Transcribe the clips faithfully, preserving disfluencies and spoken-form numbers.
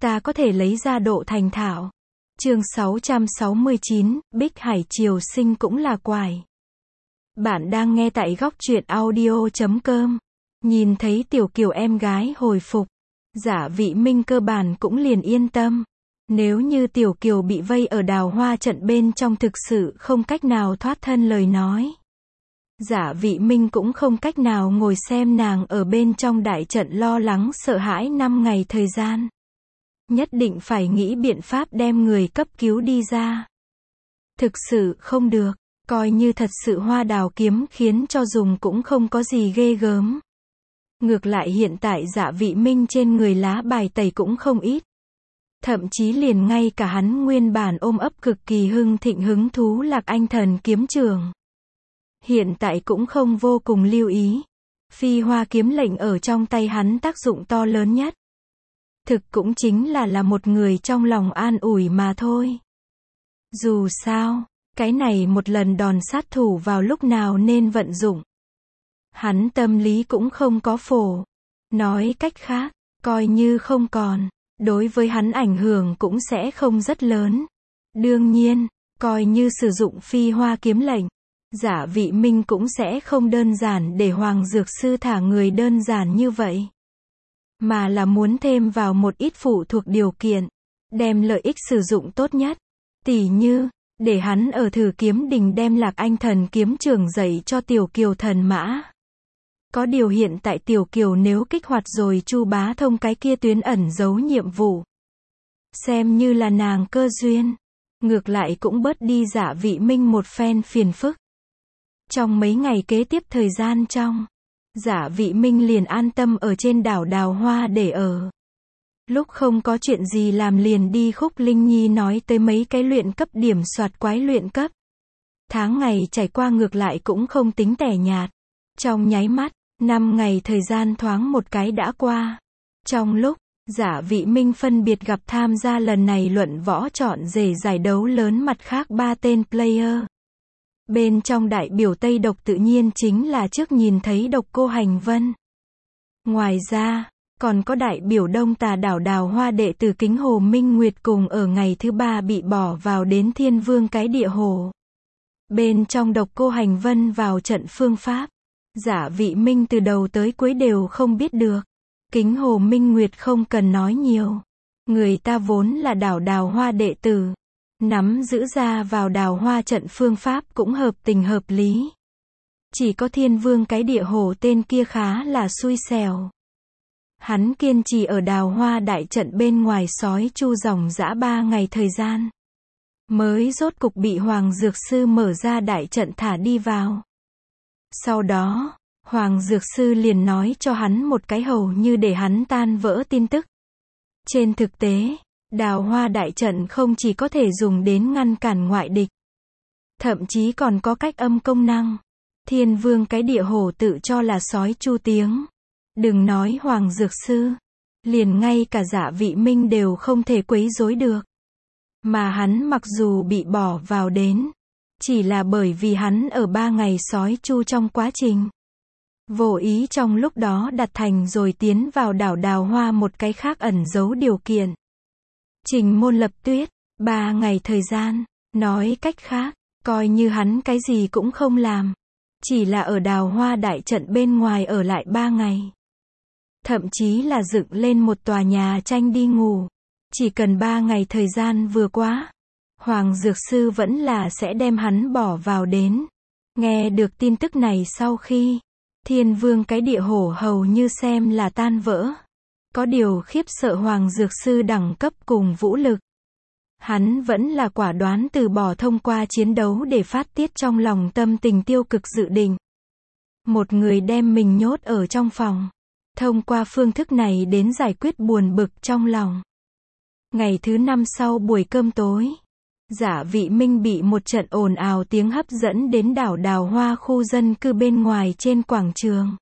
ta có thể lấy ra độ thành thạo. Chương sáu trăm sáu mươi chín, Bích Hải Triều Sinh cũng là quải. Bạn đang nghe tại góc truyện audio chấm com. Nhìn thấy Tiểu Kiều em gái hồi phục, Giả Vị Minh cơ bản cũng liền yên tâm. Nếu như Tiểu Kiều bị vây ở đào hoa trận bên trong thực sự không cách nào thoát thân lời nói, Giả Vị Minh cũng không cách nào ngồi xem nàng ở bên trong đại trận lo lắng sợ hãi năm ngày thời gian. Nhất định phải nghĩ biện pháp đem người cấp cứu đi ra. Thực sự không được, coi như thật sự hoa đào kiếm khiến cho dùng cũng không có gì ghê gớm. Ngược lại hiện tại Giả Vị Minh trên người lá bài tẩy cũng không ít. Thậm chí liền ngay cả hắn nguyên bản ôm ấp cực kỳ hưng thịnh hứng thú Lạc Anh Thần kiếm trường. Hiện tại cũng không vô cùng lưu ý. Phi hoa kiếm lệnh ở trong tay hắn tác dụng to lớn nhất. Thực cũng chính là là một người trong lòng an ủi mà thôi. Dù sao, cái này một lần đòn sát thủ vào lúc nào nên vận dụng. Hắn tâm lý cũng không có phổ. Nói cách khác, coi như không còn, đối với hắn ảnh hưởng cũng sẽ không rất lớn. Đương nhiên, coi như sử dụng phi hoa kiếm lệnh, Giả Vị Minh cũng sẽ không đơn giản để Hoàng Dược Sư thả người đơn giản như vậy. Mà là muốn thêm vào một ít phụ thuộc điều kiện, đem lợi ích sử dụng tốt nhất. Tỉ như, để hắn ở Thử Kiếm Đình đem Lạc Anh Thần kiếm trường dạy cho Tiểu Kiều thần mã. Có điều hiện tại Tiểu Kiều nếu kích hoạt rồi Chu Bá Thông cái kia tuyến ẩn giấu nhiệm vụ, xem như là nàng cơ duyên, ngược lại cũng bớt đi Giả Vị Minh một phen phiền phức. Trong mấy ngày kế tiếp thời gian trong, Giả Vị Minh liền an tâm ở trên đảo Đào Hoa để ở. Lúc không có chuyện gì làm liền đi Khúc Linh Nhi nói tới mấy cái luyện cấp điểm soạt quái luyện cấp. Tháng ngày trải qua ngược lại cũng không tính tẻ nhạt. Trong nháy mắt, năm ngày thời gian thoáng một cái đã qua. Trong lúc, Giả Vị Minh phân biệt gặp tham gia lần này luận võ chọn rể giải đấu lớn mặt khác ba tên player. Bên trong đại biểu Tây Độc tự nhiên chính là trước nhìn thấy Độc Cô Hành Vân. Ngoài ra, còn có đại biểu Đông Tà đảo Đào Hoa đệ tử Kính Hồ Minh Nguyệt cùng ở ngày thứ ba bị bỏ vào đến Thiên Vương cái địa hồ. Bên trong Độc Cô Hành Vân vào trận phương pháp, Giả Vị Minh từ đầu tới cuối đều không biết được. Kính Hồ Minh Nguyệt không cần nói nhiều. Người ta vốn là đảo Đào Hoa đệ tử. Nắm giữ ra vào Đào Hoa trận phương pháp cũng hợp tình hợp lý. Chỉ có Thiên Vương cái địa hồ tên kia khá là xui xẻo. Hắn kiên trì ở Đào Hoa đại trận bên ngoài sói chu dòng dã ba ngày thời gian. Mới rốt cục bị Hoàng Dược Sư mở ra đại trận thả đi vào. Sau đó, Hoàng Dược Sư liền nói cho hắn một cái hầu như để hắn tan vỡ tin tức. Trên thực tế, Đào Hoa đại trận không chỉ có thể dùng đến ngăn cản ngoại địch, thậm chí còn có cách âm công năng. Thiên Vương cái địa hồ tự cho là sói chu tiếng. Đừng nói Hoàng Dược Sư, liền ngay cả Giả Vị Minh đều không thể quấy rối được. Mà hắn mặc dù bị bỏ vào đến, chỉ là bởi vì hắn ở ba ngày sói chu trong quá trình, vô ý trong lúc đó đặt thành rồi tiến vào đảo Đào Hoa một cái khác ẩn giấu điều kiện. Trình Môn Lập Tuyết, ba ngày thời gian, nói cách khác, coi như hắn cái gì cũng không làm, chỉ là ở Đào Hoa đại trận bên ngoài ở lại ba ngày. Thậm chí là dựng lên một tòa nhà tranh đi ngủ. Chỉ cần ba ngày thời gian vừa quá, Hoàng Dược Sư vẫn là sẽ đem hắn bỏ vào đến. Nghe được tin tức này sau khi, Thiên Vương cái địa hổ hầu như xem là tan vỡ. Có điều khiếp sợ Hoàng Dược Sư đẳng cấp cùng vũ lực. Hắn vẫn là quả đoán từ bỏ thông qua chiến đấu để phát tiết trong lòng tâm tình tiêu cực dự định. Một người đem mình nhốt ở trong phòng. Thông qua phương thức này đến giải quyết buồn bực trong lòng. Ngày thứ năm sau buổi cơm tối, Giả Vị Minh bị một trận ồn ào tiếng hấp dẫn đến đảo Đào Hoa khu dân cư bên ngoài trên quảng trường.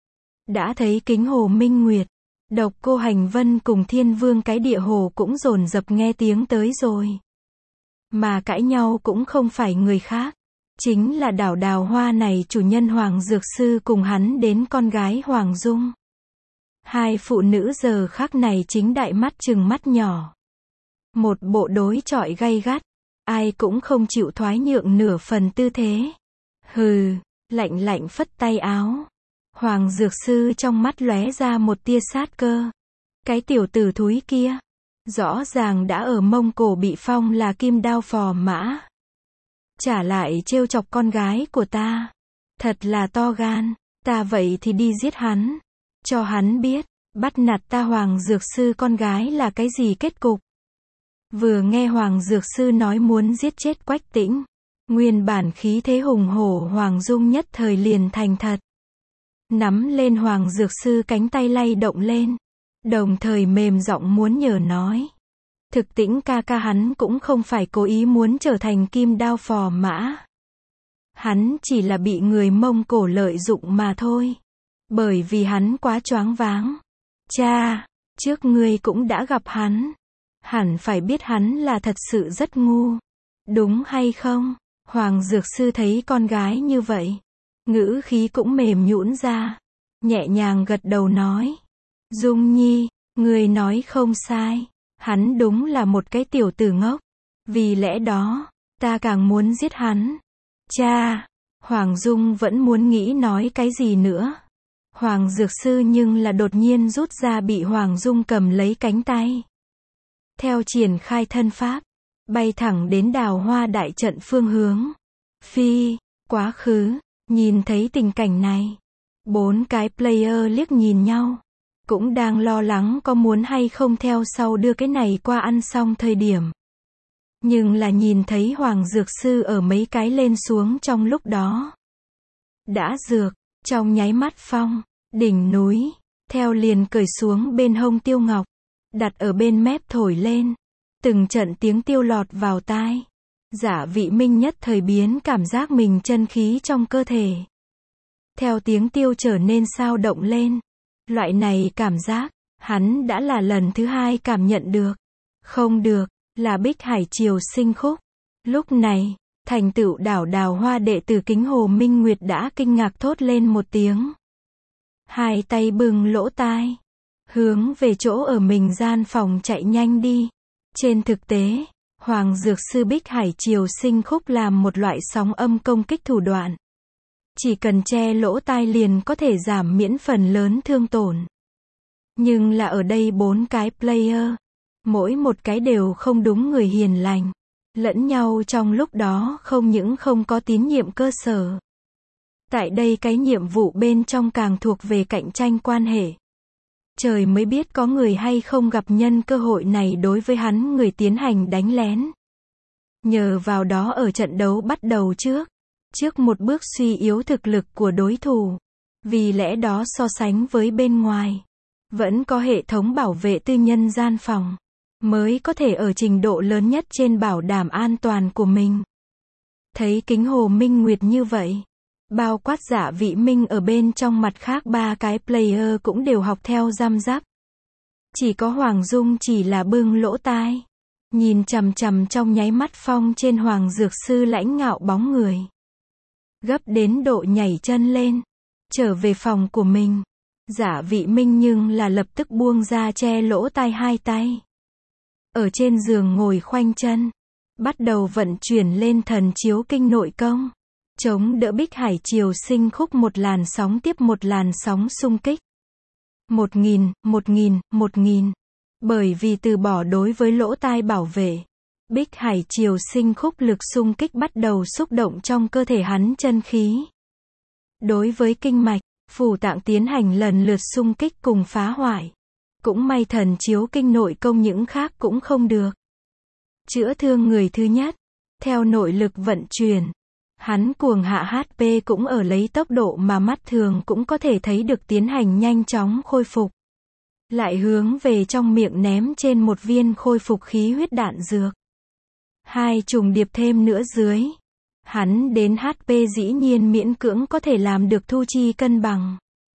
Đã thấy Kính Hồ Minh Nguyệt, Độc Cô Hành Vân cùng Thiên Vương cái địa hồ cũng dồn dập nghe tiếng tới rồi. Mà cãi nhau cũng không phải người khác, chính là đảo Đào Hoa này chủ nhân Hoàng Dược Sư cùng hắn đến con gái Hoàng Dung. Hai phụ nữ giờ khắc này chính đại mắt trừng mắt nhỏ. Một bộ đối chọi gay gắt. Ai cũng không chịu thoái nhượng nửa phần tư thế. Hừ, lạnh lạnh phất tay áo. Hoàng Dược Sư trong mắt lóe ra một tia sát cơ. Cái tiểu tử thúi kia. Rõ ràng đã ở Mông Cổ bị phong là kim đao phò mã. Trả lại trêu chọc con gái của ta. Thật là to gan. Ta vậy thì đi giết hắn. Cho hắn biết, bắt nạt ta Hoàng Dược Sư con gái là cái gì kết cục. Vừa nghe Hoàng Dược Sư nói muốn giết chết Quách Tĩnh. Nguyên bản khí thế hùng hổ Hoàng Dung nhất thời liền thành thật. Nắm lên Hoàng Dược Sư cánh tay lay động lên. Đồng thời mềm giọng muốn nhờ nói. Thực Tĩnh ca ca hắn cũng không phải cố ý muốn trở thành kim đao phò mã. Hắn chỉ là bị người Mông Cổ lợi dụng mà thôi. Bởi vì hắn quá choáng váng. Cha, trước ngươi cũng đã gặp hắn. Hẳn phải biết hắn là thật sự rất ngu. Đúng hay không? Hoàng Dược Sư thấy con gái như vậy. Ngữ khí cũng mềm nhũn ra. Nhẹ nhàng gật đầu nói. Dung Nhi, ngươi nói không sai. Hắn đúng là một cái tiểu tử ngốc. Vì lẽ đó, ta càng muốn giết hắn. Cha, Hoàng Dung vẫn muốn nghĩ nói cái gì nữa. Hoàng Dược Sư nhưng là đột nhiên rút ra bị Hoàng Dung cầm lấy cánh tay. Theo triển khai thân pháp, bay thẳng đến Đào Hoa đại trận phương hướng. Phi, quá khứ, nhìn thấy tình cảnh này. Bốn cái player liếc nhìn nhau. Cũng đang lo lắng có muốn hay không theo sau đưa cái này qua ăn xong thời điểm. Nhưng là nhìn thấy Hoàng Dược Sư ở mấy cái lên xuống trong lúc đó. Đã dược, trong nháy mắt phong, đỉnh núi, theo liền cởi xuống bên hông Tiêu Ngọc. Đặt ở bên mép thổi lên. Từng trận tiếng tiêu lọt vào tai. Giả Vị Minh nhất thời biến cảm giác mình chân khí trong cơ thể. Theo tiếng tiêu trở nên sao động lên. Loại này cảm giác, hắn đã là lần thứ hai cảm nhận được. Không được, là Bích Hải Triều Sinh khúc. Lúc này, thành tựu đảo Đào Hoa đệ tử Kính Hồ Minh Nguyệt đã kinh ngạc thốt lên một tiếng. Hai tay bưng lỗ tai. Hướng về chỗ ở mình gian phòng chạy nhanh đi. Trên thực tế, Hoàng Dược Sư Bích Hải Triều Sinh khúc làm một loại sóng âm công kích thủ đoạn. Chỉ cần che lỗ tai liền có thể giảm miễn phần lớn thương tổn. Nhưng là ở đây bốn cái player. Mỗi một cái đều không đúng người hiền lành. Lẫn nhau trong lúc đó không những không có tín nhiệm cơ sở. Tại đây cái nhiệm vụ bên trong càng thuộc về cạnh tranh quan hệ. Trời mới biết có người hay không gặp nhân cơ hội này đối với hắn người tiến hành đánh lén. Nhờ vào đó ở trận đấu bắt đầu trước. Trước một bước suy yếu thực lực của đối thủ. Vì lẽ đó so sánh với bên ngoài. Vẫn có hệ thống bảo vệ tư nhân gian phòng. Mới có thể ở trình độ lớn nhất trên bảo đảm an toàn của mình. Thấy Kính Hồ Minh Nguyệt như vậy. Bao quát Giả Vị Minh ở bên trong mặt khác ba cái player cũng đều học theo răm rắp. Chỉ có Hoàng Dung chỉ là bưng lỗ tai. Nhìn chằm chằm trong nháy mắt phong trên Hoàng Dược Sư lãnh ngạo bóng người. Gấp đến độ nhảy chân lên. Trở về phòng của mình. Giả Vị Minh nhưng là lập tức buông ra che lỗ tai hai tay. Ở trên giường ngồi khoanh chân. Bắt đầu vận chuyển lên thần chiếu kinh nội công. Chống đỡ Bích Hải Triều Sinh khúc một làn sóng tiếp một làn sóng xung kích. Một nghìn, một nghìn, một nghìn. Bởi vì từ bỏ đối với lỗ tai bảo vệ. Bích Hải Triều Sinh khúc lực xung kích bắt đầu xúc động trong cơ thể hắn chân khí. Đối với kinh mạch, phủ tạng tiến hành lần lượt xung kích cùng phá hoại. Cũng may thần chiếu kinh nội công những khác cũng không được. Chữa thương người thứ nhất. Theo nội lực vận chuyển. Hắn cuồng hạ hát pê cũng ở lấy tốc độ mà mắt thường cũng có thể thấy được tiến hành nhanh chóng khôi phục. Lại hướng về trong miệng ném trên một viên khôi phục khí huyết đạn dược. Hai trùng điệp thêm nữa dưới. Hắn đến hát pê dĩ nhiên miễn cưỡng có thể làm được thu chi cân bằng.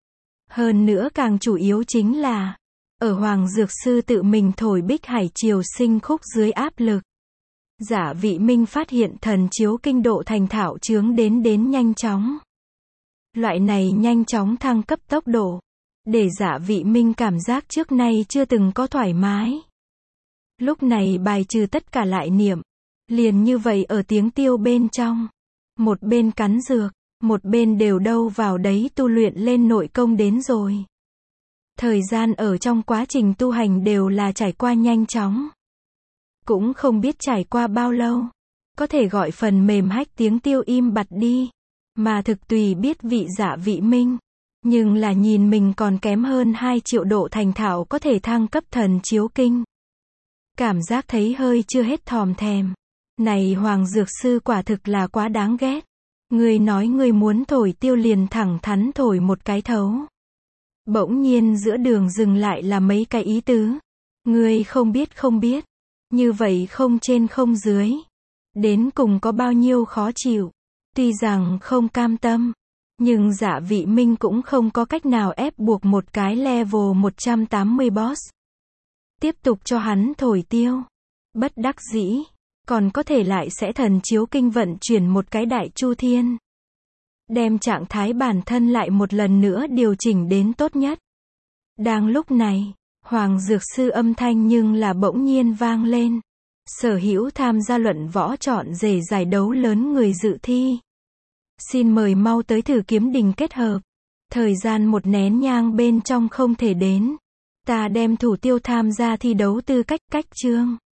Hơn nữa càng chủ yếu chính là, ở Hoàng Dược Sư tự mình thổi Bích Hải Triều Sinh khúc dưới áp lực. Giả Vị Minh phát hiện thần chiếu kinh độ thành thạo chướng đến đến nhanh chóng. Loại này nhanh chóng thăng cấp tốc độ. để Dạ Vị Minh cảm giác trước nay chưa từng có thoải mái. Lúc này bài trừ tất cả lại niệm. Liền như vậy ở tiếng tiêu bên trong. Một bên cắn dược, một bên đều đâu vào đấy tu luyện lên nội công đến rồi. Thời gian ở trong quá trình tu hành đều là trải qua nhanh chóng. Cũng không biết trải qua bao lâu. Có thể gọi phần mềm hách tiếng tiêu im bặt đi. Mà thực tùy biết vị Dạ Vị Minh. Nhưng là nhìn mình còn kém hơn hai triệu độ thành thạo có thể thăng cấp thần chiếu kinh. Cảm giác thấy hơi chưa hết thòm thèm. Này Hoàng Dược Sư quả thực là quá đáng ghét. Ngươi nói ngươi muốn thổi tiêu liền thẳng thắn thổi một cái thấu. Bỗng nhiên giữa đường dừng lại là mấy cái ý tứ. Ngươi không biết không biết. Như vậy không trên không dưới. Đến cùng có bao nhiêu khó chịu. Tuy rằng không cam tâm. Nhưng Dạ Vị Minh cũng không có cách nào ép buộc một cái level một trăm tám mươi boss. Tiếp tục cho hắn thổi tiêu. Bất đắc dĩ. Còn có thể lại sẽ thần chiếu kinh vận chuyển một cái đại chu thiên. Đem trạng thái bản thân lại một lần nữa điều chỉnh đến tốt nhất. Đang lúc này, Hoàng Dược Sư âm thanh nhưng là bỗng nhiên vang lên. Sở hữu tham gia luận võ chọn rể giải đấu lớn người dự thi. Xin mời mau tới thử kiếm đình kết hợp. Thời gian một nén nhang bên trong không thể đến. Ta đem thủ tiêu tham gia thi đấu tư cách cách chương.